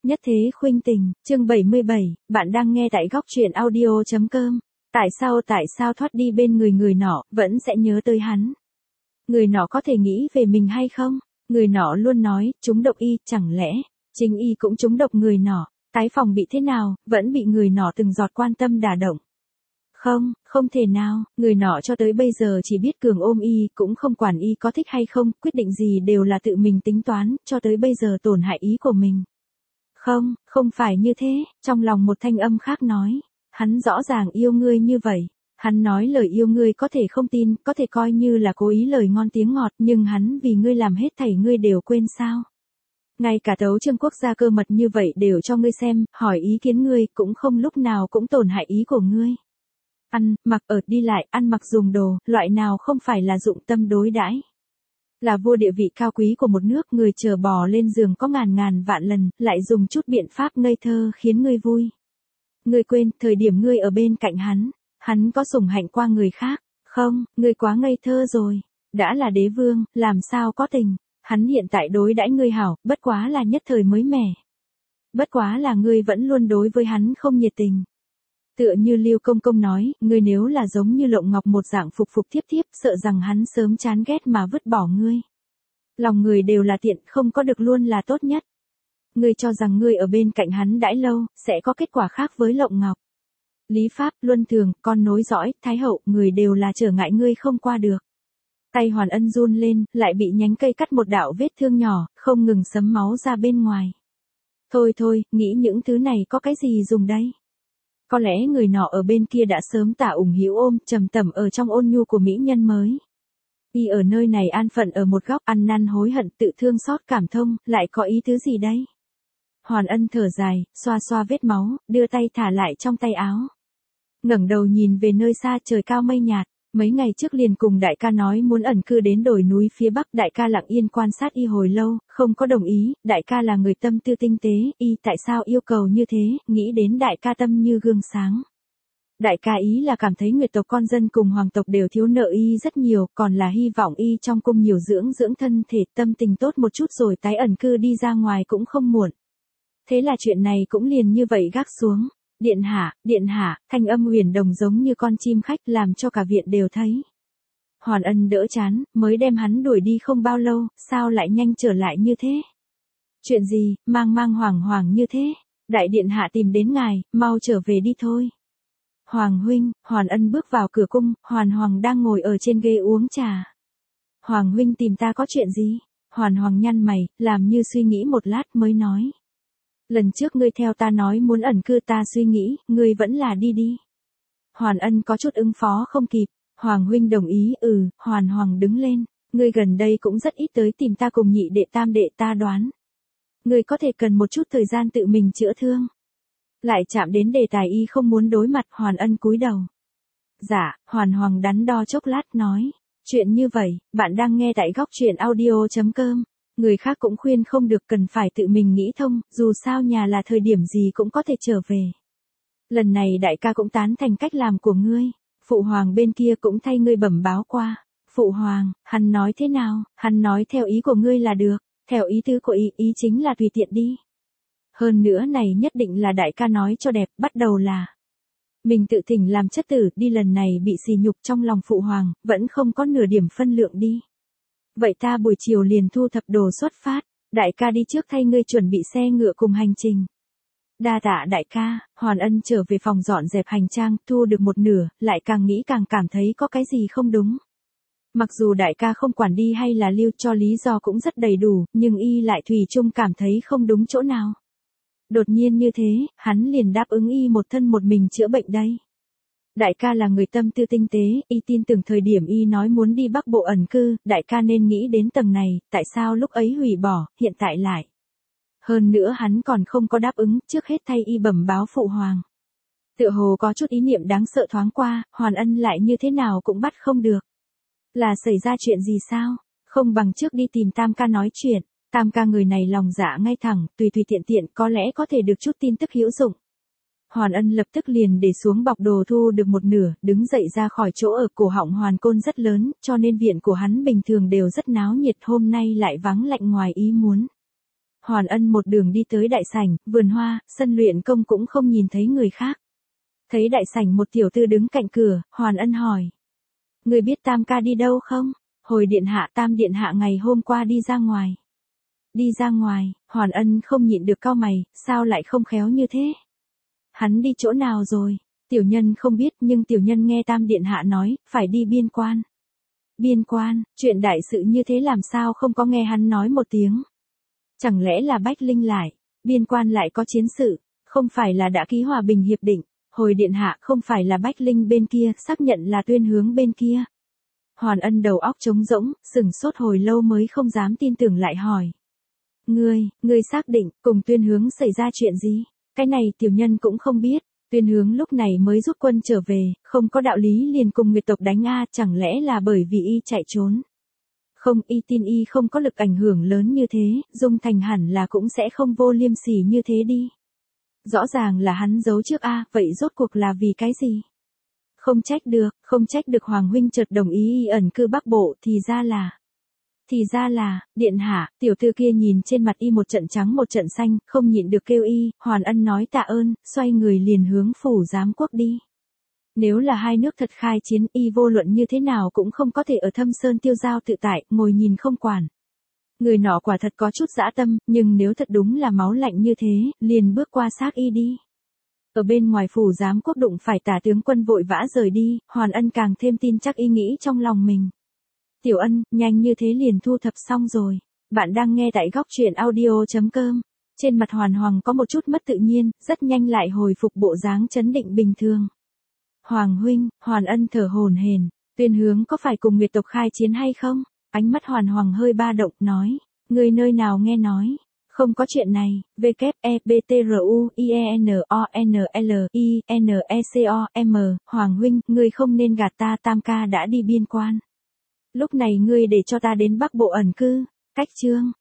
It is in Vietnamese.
Nhất thế khuynh tình, chương 77, bạn đang nghe tại góc truyện audio.com. Tại sao thoát đi bên người nọ, vẫn sẽ nhớ tới hắn? Người nọ có thể nghĩ về mình hay không? Người nọ luôn nói, trúng độc y, chẳng lẽ, chính y cũng trúng độc người nọ, tái phòng bị thế nào, vẫn bị người nọ từng giọt quan tâm đả động. Không thể nào, người nọ cho tới bây giờ chỉ biết cường ôm y, cũng không quản y có thích hay không, quyết định gì đều là tự mình tính toán, cho tới bây giờ tổn hại ý của mình. Không phải như thế, trong lòng một thanh âm khác nói, hắn rõ ràng yêu ngươi như vậy. Hắn nói lời yêu ngươi có thể không tin, có thể coi như là cố ý lời ngon tiếng ngọt, nhưng hắn vì ngươi làm hết thảy ngươi đều quên sao? Ngay cả tấu chương quốc gia cơ mật như vậy đều cho ngươi xem, hỏi ý kiến ngươi, cũng không lúc nào cũng tổn hại ý của ngươi. Ăn, mặc ở, đi lại, ăn mặc dùng đồ, loại nào không phải là dụng tâm đối đãi. Là vua địa vị cao quý của một nước, người chờ bò lên giường có ngàn vạn lần, lại dùng chút biện pháp ngây thơ khiến ngươi vui. Ngươi quên, thời điểm ngươi ở bên cạnh hắn có sủng hạnh qua người khác, không, ngươi quá ngây thơ rồi, đã là đế vương, làm sao có tình, hắn hiện tại đối đãi ngươi hảo, bất quá là nhất thời mới mẻ. Bất quá là ngươi vẫn luôn đối với hắn không nhiệt tình. Tựa như Lưu Công Công nói, ngươi nếu là giống như Lộng Ngọc một dạng phục tiếp, sợ rằng hắn sớm chán ghét mà vứt bỏ ngươi. Lòng người đều là tiện, không có được luôn là tốt nhất. Ngươi cho rằng ngươi ở bên cạnh hắn đãi lâu, sẽ có kết quả khác với Lộng Ngọc. Lý Pháp, Luân Thường, con nối dõi, Thái Hậu, người đều là trở ngại ngươi không qua được. Tay Hoàn Ân run lên, lại bị nhánh cây cắt một đạo vết thương nhỏ, không ngừng sấm máu ra bên ngoài. Thôi, nghĩ những thứ này có cái gì dùng đây? Có lẽ người nọ ở bên kia đã sớm tả ủng hữu ôm, trầm tẩm ở trong ôn nhu của mỹ nhân mới. Y ở nơi này an phận ở một góc, ăn năn hối hận, tự thương xót cảm thông, lại có ý tứ gì đây? Hoàn Ân thở dài, xoa vết máu, đưa tay thả lại trong tay áo. Ngẩng đầu nhìn về nơi xa, trời cao mây nhạt, mấy ngày trước liền cùng đại ca nói muốn ẩn cư đến đồi núi phía bắc, đại ca lặng yên quan sát y hồi lâu, không có đồng ý, đại ca là người tâm tư tinh tế, y tại sao yêu cầu như thế, nghĩ đến đại ca tâm như gương sáng. Đại ca ý là cảm thấy nguyệt tộc con dân cùng hoàng tộc đều thiếu nợ y rất nhiều, còn là hy vọng y trong cung nhiều dưỡng thân thể, tâm tình tốt một chút rồi tái ẩn cư đi ra ngoài cũng không muộn. Thế là chuyện này cũng liền như vậy gác xuống. Điện hạ, thanh âm huyền đồng giống như con chim khách làm cho cả viện đều thấy. Hoàn Ân đỡ chán, mới đem hắn đuổi đi không bao lâu, sao lại nhanh trở lại như thế? Chuyện gì, mang hoảng như thế? Đại điện hạ tìm đến ngài, mau trở về đi thôi. Hoàng huynh, Hoàn Ân bước vào cửa cung, Hoàn Hoàng đang ngồi ở trên ghế uống trà. Hoàng huynh tìm ta có chuyện gì? Hoàn Hoàng nhăn mày, làm như suy nghĩ một lát mới nói. Lần trước ngươi theo ta nói muốn ẩn cư, ta suy nghĩ, ngươi vẫn là đi. Hoàn Ân có chút ứng phó không kịp, Hoàng huynh đồng ý, Hoàn Hoàng đứng lên, ngươi gần đây cũng rất ít tới tìm ta cùng nhị đệ tam đệ, ta đoán. Ngươi có thể cần một chút thời gian tự mình chữa thương. Lại chạm đến đề tài y không muốn đối mặt, Hoàn Ân cúi đầu. Dạ, Hoàn Hoàng đắn đo chốc lát nói, chuyện như vậy, bạn đang nghe tại góc truyện audio.com. Người khác cũng khuyên không được, cần phải tự mình nghĩ thông, dù sao nhà là thời điểm gì cũng có thể trở về. Lần này đại ca cũng tán thành cách làm của ngươi, phụ hoàng bên kia cũng thay ngươi bẩm báo qua. Phụ hoàng, hắn nói thế nào? Hắn nói theo ý của ngươi là được, theo ý tứ của ý chính là tùy tiện đi. Hơn nữa này nhất định là đại ca nói cho đẹp, bắt đầu là mình tự thỉnh làm chất tử, đi lần này bị sỉ nhục trong lòng phụ hoàng, vẫn không có nửa điểm phân lượng đi. Vậy ta buổi chiều liền thu thập đồ xuất phát, đại ca đi trước thay ngươi chuẩn bị xe ngựa cùng hành trình. Đa tạ đại ca. Hoàn Ân trở về phòng dọn dẹp hành trang, thu được một nửa, lại càng nghĩ càng cảm thấy có cái gì không đúng. Mặc dù đại ca không quản đi hay là lưu, cho lý do cũng rất đầy đủ, nhưng y lại thủy chung cảm thấy không đúng chỗ nào. Đột nhiên như thế, hắn liền đáp ứng y một thân một mình chữa bệnh đây. Đại ca là người tâm tư tinh tế, y tin tưởng thời điểm y nói muốn đi Bắc Bộ ẩn cư, đại ca nên nghĩ đến tầng này, tại sao lúc ấy hủy bỏ, hiện tại lại. Hơn nữa hắn còn không có đáp ứng, trước hết thay y bẩm báo phụ hoàng. Tựa hồ có chút ý niệm đáng sợ thoáng qua, Hoàn Ân lại như thế nào cũng bắt không được. Là xảy ra chuyện gì sao? Không bằng trước đi tìm Tam ca nói chuyện. Tam ca người này lòng dạ ngay thẳng, tùy tiện có lẽ có thể được chút tin tức hữu dụng. Hoàn Ân lập tức liền để xuống bọc đồ, thu được một nửa, đứng dậy ra khỏi chỗ ở. Cổ họng Hoàn Côn rất lớn, cho nên viện của hắn bình thường đều rất náo nhiệt, hôm nay lại vắng lạnh ngoài ý muốn. Hoàn Ân một đường đi tới đại sảnh, vườn hoa, sân luyện công cũng không nhìn thấy người khác. Thấy đại sảnh một tiểu tư đứng cạnh cửa, Hoàn Ân hỏi. Người biết Tam ca đi đâu không? Hồi điện hạ, Tam điện hạ ngày hôm qua đi ra ngoài. Đi ra ngoài, Hoàn Ân không nhịn được cau mày, sao lại không khéo như thế? Hắn đi chỗ nào rồi? Tiểu nhân không biết, nhưng tiểu nhân nghe Tam điện hạ nói, phải đi biên quan. Biên quan, chuyện đại sự như thế làm sao không có nghe hắn nói một tiếng? Chẳng lẽ là Bách Linh lại, biên quan lại có chiến sự, không phải là đã ký hòa bình hiệp định, hồi điện hạ không phải là Bách Linh bên kia, xác nhận là Tuyên Hướng bên kia. Hoàn Ân đầu óc trống rỗng, sửng sốt hồi lâu mới không dám tin tưởng lại hỏi. Ngươi xác định, cùng Tuyên Hướng xảy ra chuyện gì? Cái này tiểu nhân cũng không biết, Tuyên Hướng lúc này mới rút quân trở về, không có đạo lý liền cùng Nguyệt tộc đánh chẳng lẽ là bởi vì y chạy trốn? Không, y tin y không có lực ảnh hưởng lớn như thế, Dung Thành hẳn là cũng sẽ không vô liêm sỉ như thế đi. Rõ ràng là hắn giấu trước vậy rốt cuộc là vì cái gì? Không trách được Hoàng huynh chợt đồng ý y ẩn cư Bắc Bộ, thì ra là, điện hạ, tiểu thư kia nhìn trên mặt y một trận trắng một trận xanh, không nhịn được kêu y, Hoàn Ân nói tạ ơn, xoay người liền hướng phủ giám quốc đi. Nếu là hai nước thật khai chiến, y vô luận như thế nào cũng không có thể ở Thâm Sơn tiêu giao tự tại, ngồi nhìn không quản. Người nọ quả thật có chút dã tâm, nhưng nếu thật đúng là máu lạnh như thế, liền bước qua xác y đi. Ở bên ngoài phủ giám quốc đụng phải Tả tướng quân vội vã rời đi, Hoàn Ân càng thêm tin chắc ý nghĩ trong lòng mình. Tiểu Ân, nhanh như thế liền thu thập xong rồi. Bạn đang nghe tại góc truyện audio.com. Trên mặt Hoàn Hoàng có một chút mất tự nhiên, rất nhanh lại hồi phục bộ dáng trấn định bình thường. Hoàng huynh, Hoàn Ân thở hổn hển, Tuyên Hướng có phải cùng Nguyệt tộc khai chiến hay không? Ánh mắt Hoàn Hoàng hơi ba động, nói, người nơi nào nghe nói? Không có chuyện này, WEBTRUIENONLINECOM, Hoàng huynh, ngươi không nên gạt ta, Tam ca đã đi biên quan. Lúc này ngươi để cho ta đến Bắc Bộ ẩn cư, cách chương,